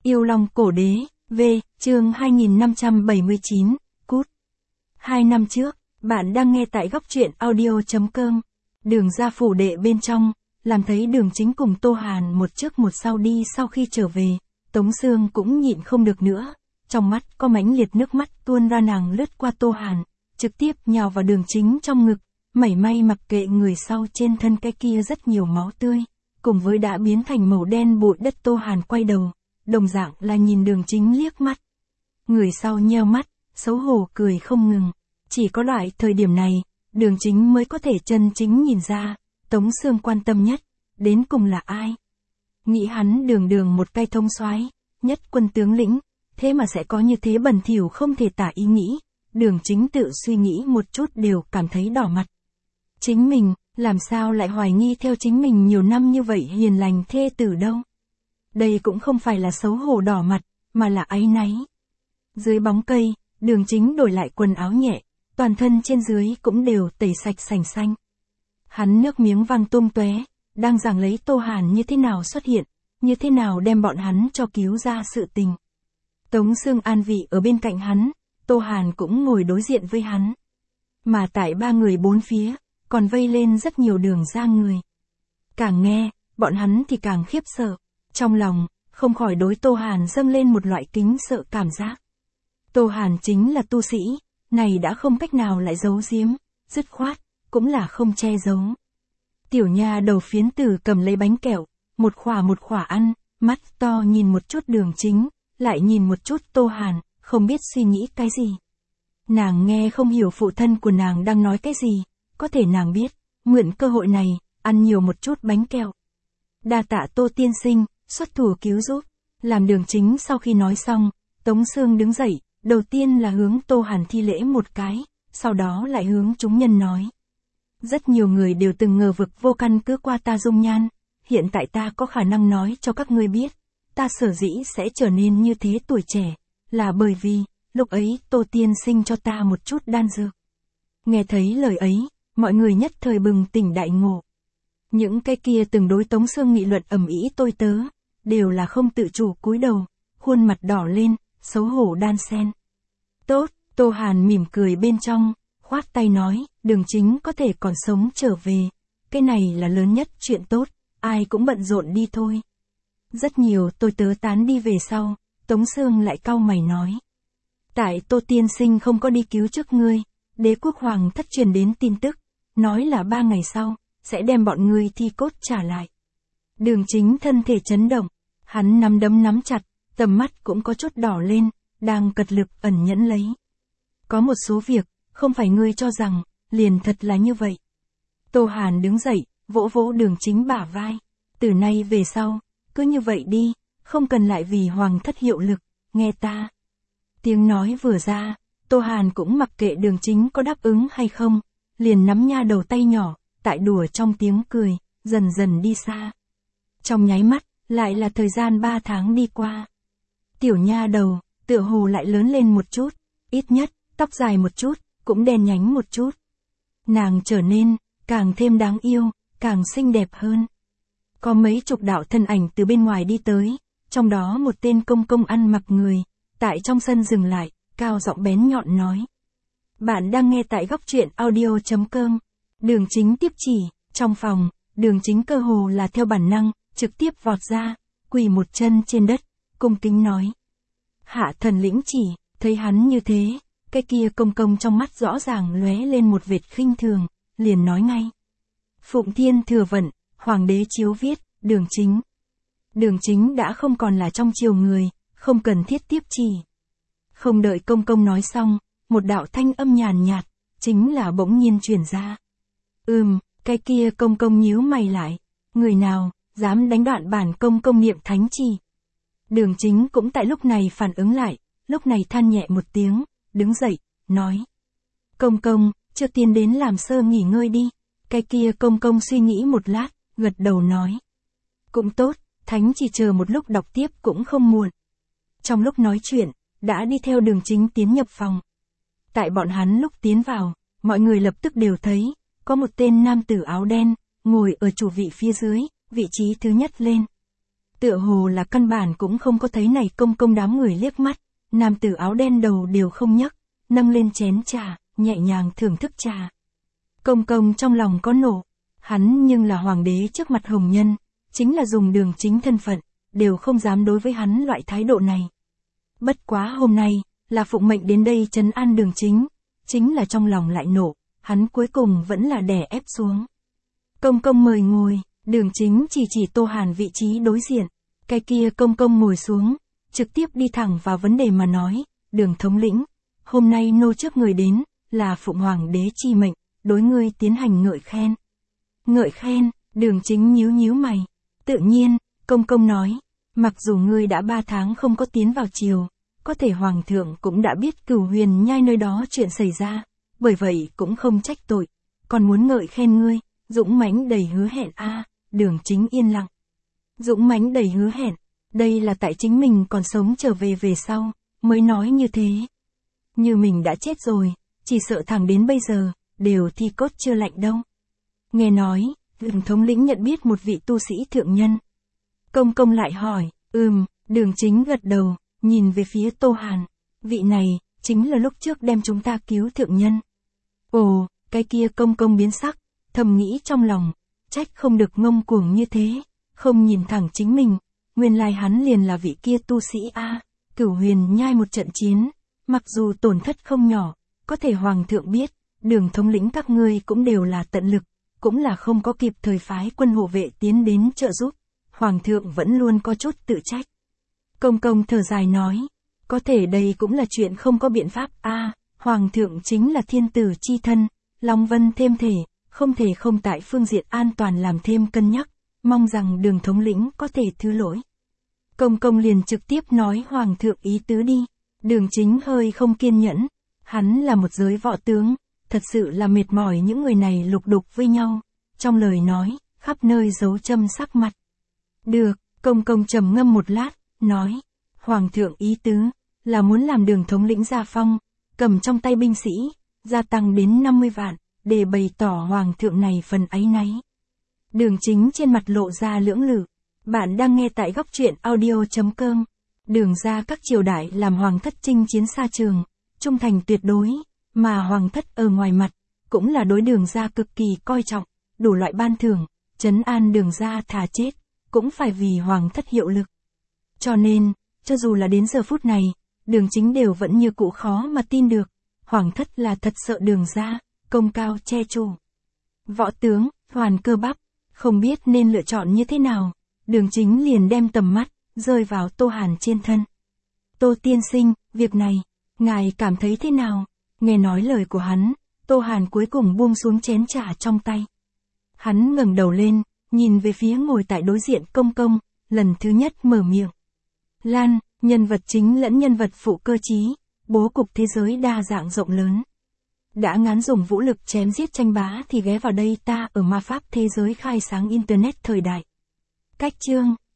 Yêu Long Cổ Đế, V, chương 2579, cút. 2 năm trước, bạn đang nghe tại góc truyện audio.com. Đường ra phủ đệ bên trong, làm thấy Đường Chính cùng Tô Hàn một trước một sau đi sau khi trở về, Tống Sương cũng nhịn không được nữa. Trong mắt có mãnh liệt nước mắt tuôn ra, nàng lướt qua Tô Hàn, trực tiếp nhào vào Đường Chính trong ngực, mảy may mặc kệ người sau trên thân cái kia rất nhiều máu tươi, cùng với đã biến thành màu đen bụi đất. Tô Hàn quay đầu, đồng dạng là nhìn Đường Chính liếc mắt. Người sau nheo mắt, xấu hổ cười không ngừng. Chỉ có loại thời điểm này, Đường Chính mới có thể chân chính nhìn ra, Tống Sương quan tâm nhất, đến cùng là ai. Nghĩ hắn đường một cây thông soái, nhất quân tướng lĩnh, thế mà sẽ có như thế bẩn thỉu không thể tả ý nghĩ. Đường Chính tự suy nghĩ một chút đều cảm thấy đỏ mặt. Chính mình, làm sao lại hoài nghi theo chính mình nhiều năm như vậy hiền lành thê tử đâu. Đây cũng không phải là xấu hổ đỏ mặt, mà là áy náy. Dưới bóng cây, Đường Chính đổi lại quần áo nhẹ, toàn thân trên dưới cũng đều tẩy sạch sành xanh. Hắn nước miếng văng tung tóe, đang giảng lấy Tô Hàn như thế nào xuất hiện, như thế nào đem bọn hắn cho cứu ra sự tình. Tống Sương an vị ở bên cạnh hắn, Tô Hàn cũng ngồi đối diện với hắn. Mà tại ba người bốn phía, còn vây lên rất nhiều Đường ra người. Càng nghe, bọn hắn thì càng khiếp sợ, trong lòng, không khỏi đối Tô Hàn dâng lên một loại kính sợ cảm giác. Tô Hàn chính là tu sĩ, này đã không cách nào lại giấu giếm, dứt khoát, cũng là không che giấu. Tiểu nha đầu Phiến Tử cầm lấy bánh kẹo, một khỏa ăn, mắt to nhìn một chút Đường Chính, lại nhìn một chút Tô Hàn, không biết suy nghĩ cái gì. Nàng nghe không hiểu phụ thân của nàng đang nói cái gì, có thể nàng biết, mượn cơ hội này, ăn nhiều một chút bánh kẹo. Đa tạ Tô tiên sinh, xuất thủ cứu giúp. Làm Đường Chính sau khi nói xong, Tống Sương đứng dậy, đầu tiên là hướng Tô Hàn thi lễ một cái, sau đó lại hướng chúng nhân nói. Rất nhiều người đều từng ngờ vực vô căn cứ qua ta dung nhan, hiện tại ta có khả năng nói cho các ngươi biết, ta sở dĩ sẽ trở nên như thế tuổi trẻ, là bởi vì, lúc ấy Tô tiên sinh cho ta một chút đan dược. Nghe thấy lời ấy, mọi người nhất thời bừng tỉnh đại ngộ. Những cái kia từng đối Tống Sương nghị luận ầm ĩ tôi tớ, đều là không tự chủ cúi đầu, khuôn mặt đỏ lên, xấu hổ đan sen. Tốt, Tô Hàn mỉm cười bên trong, khoát tay nói, Đường Chính có thể còn sống trở về. Cái này là lớn nhất chuyện tốt, ai cũng bận rộn đi thôi. Rất nhiều tôi tớ tán đi về sau, Tống Sương lại cau mày nói. Tại Tô tiên sinh không có đi cứu trước ngươi, Đế quốc hoàng thất truyền đến tin tức, nói là 3 ngày sau, sẽ đem bọn ngươi thi cốt trả lại. Đường Chính thân thể chấn động, hắn nắm đấm nắm chặt, tầm mắt cũng có chút đỏ lên, đang cật lực ẩn nhẫn lấy. Có một số việc, không phải ngươi cho rằng, liền thật là như vậy. Tô Hàn đứng dậy, vỗ vỗ Đường Chính bả vai. Từ nay về sau, cứ như vậy đi, không cần lại vì hoàng thất hiệu lực, nghe ta. Tiếng nói vừa ra, Tô Hàn cũng mặc kệ Đường Chính có đáp ứng hay không, liền nắm nha đầu tay nhỏ, tại đùa trong tiếng cười, dần dần đi xa. Trong nháy mắt, lại là thời gian 3 tháng đi qua. Tiểu nha đầu, tựa hồ lại lớn lên một chút, ít nhất, tóc dài một chút, cũng đen nhánh một chút. Nàng trở nên, càng thêm đáng yêu, càng xinh đẹp hơn. Có mấy chục đạo thân ảnh từ bên ngoài đi tới, trong đó một tên công ăn mặc người, tại trong sân dừng lại, cao giọng bén nhọn nói. Bạn đang nghe tại góc truyện audio.com. Đường Chính tiếp chỉ, trong phòng, Đường Chính cơ hồ là theo bản năng, trực tiếp vọt ra, quỳ một chân trên đất, cung kính nói. Hạ thần lĩnh chỉ, thấy hắn như thế, cái kia công trong mắt rõ ràng lóe lên một vệt khinh thường, liền nói ngay. Phụng Thiên thừa vận, hoàng đế chiếu viết, Đường Chính. Đường Chính đã không còn là trong triều người, không cần thiết tiếp chỉ. Không đợi công nói xong, một đạo thanh âm nhàn nhạt, chính là bỗng nhiên truyền ra. Cái kia công nhíu mày lại, người nào, dám đánh đoạn bản công niệm thánh chỉ. Đường Chính cũng tại lúc này phản ứng lại, lúc này than nhẹ một tiếng, đứng dậy, nói. Công, trước tiên đến làm sơ nghỉ ngơi đi. Cái kia công suy nghĩ một lát, gật đầu nói. Cũng tốt, thánh chỉ chờ một lúc đọc tiếp cũng không muộn. Trong lúc nói chuyện, đã đi theo Đường Chính tiến nhập phòng. Tại bọn hắn lúc tiến vào, mọi người lập tức đều thấy, có một tên nam tử áo đen, ngồi ở chủ vị phía dưới, vị trí thứ nhất lên. Tựa hồ là căn bản cũng không có thấy này công công đám người liếc mắt, nam tử áo đen đầu đều không nhấc, nâng lên chén trà, nhẹ nhàng thưởng thức trà. Công công trong lòng có nổ, hắn nhưng là hoàng đế trước mặt hồng nhân, chính là dùng Đường Chính thân phận, đều không dám đối với hắn loại thái độ này. Bất quá hôm nay, là phụng mệnh đến đây trấn an Đường Chính, chính là trong lòng lại nổ, hắn cuối cùng vẫn là đè ép xuống. Công công mời ngồi, Đường Chính chỉ Tô Hàn vị trí đối diện, cái kia công công ngồi xuống, trực tiếp đi thẳng vào vấn đề mà nói, Đường thống lĩnh, hôm nay nô trước người đến, là phụng hoàng đế chi mệnh, đối ngươi tiến hành ngợi khen. Ngợi khen, Đường Chính nhíu nhíu mày, tự nhiên, công công nói, mặc dù ngươi đã 3 tháng không có tiến vào triều, có thể hoàng thượng cũng đã biết Cửu Huyền Nhai nơi đó chuyện xảy ra, bởi vậy cũng không trách tội, còn muốn ngợi khen ngươi, dũng mãnh đầy hứa hẹn a. Đường Chính yên lặng. Dũng mãnh đầy hứa hẹn, đây là tại chính mình còn sống trở về sau, mới nói như thế. Như mình đã chết rồi, chỉ sợ thẳng đến bây giờ, đều thi cốt chưa lạnh đâu. Nghe nói, Đường thống lĩnh nhận biết một vị tu sĩ thượng nhân. Công công lại hỏi, Đường Chính gật đầu, nhìn về phía Tô Hàn, vị này, chính là lúc trước đem chúng ta cứu thượng nhân. Ồ, cái kia công công biến sắc, thầm nghĩ trong lòng, trách không được ngông cuồng như thế, không nhìn thẳng chính mình, nguyên lai hắn liền là vị kia tu sĩ a. Cửu Huyền Nhai một trận chiến, mặc dù tổn thất không nhỏ, có thể hoàng thượng biết, Đường thống lĩnh các ngươi cũng đều là tận lực, cũng là không có kịp thời phái quân hộ vệ tiến đến trợ giúp, hoàng thượng vẫn luôn có chút tự trách. Công công thở dài nói, có thể đây cũng là chuyện không có biện pháp a. Hoàng thượng chính là thiên tử chi thân, Long Vân thêm thể, không thể không tại phương diện an toàn làm thêm cân nhắc, mong rằng Đường thống lĩnh có thể thứ lỗi. Công công liền trực tiếp nói hoàng thượng ý tứ đi. Đường Chính hơi không kiên nhẫn, hắn là một giới võ tướng, thật sự là mệt mỏi những người này lục đục với nhau, trong lời nói, khắp nơi giấu châm sắc mặt. Được, công công trầm ngâm một lát, nói, hoàng thượng ý tứ, là muốn làm Đường thống lĩnh ra phong, cầm trong tay binh sĩ, gia tăng đến 50 vạn, để bày tỏ hoàng thượng này phần áy náy. Đường Chính trên mặt lộ ra lưỡng lự. Bạn đang nghe tại góc truyện audio.com. Đường ra các triều đại làm hoàng thất chinh chiến xa trường, trung thành tuyệt đối, mà hoàng thất ở ngoài mặt, cũng là đối Đường ra cực kỳ coi trọng, đủ loại ban thưởng, trấn an Đường ra thà chết, cũng phải vì hoàng thất hiệu lực. Cho nên, cho dù là đến giờ phút này, Đường Chính đều vẫn như cũ khó mà tin được, hoàng thất là thật sợ Đường ra, công cao che chủ. Võ tướng, hoàn cơ bắp, không biết nên lựa chọn như thế nào, Đường Chính liền đem tầm mắt, rơi vào Tô Hàn trên thân. Tô tiên sinh, việc này, ngài cảm thấy thế nào? Nghe nói lời của hắn, Tô Hàn cuối cùng buông xuống chén trà trong tay. Hắn ngẩng đầu lên, nhìn về phía ngồi tại đối diện công công, lần thứ nhất mở miệng. Lan, nhân vật chính lẫn nhân vật phụ cơ trí, bố cục thế giới đa dạng rộng lớn. Đã ngán dùng vũ lực chém giết tranh bá thì ghé vào đây ta ở ma pháp thế giới khai sáng Internet thời đại. Cách chương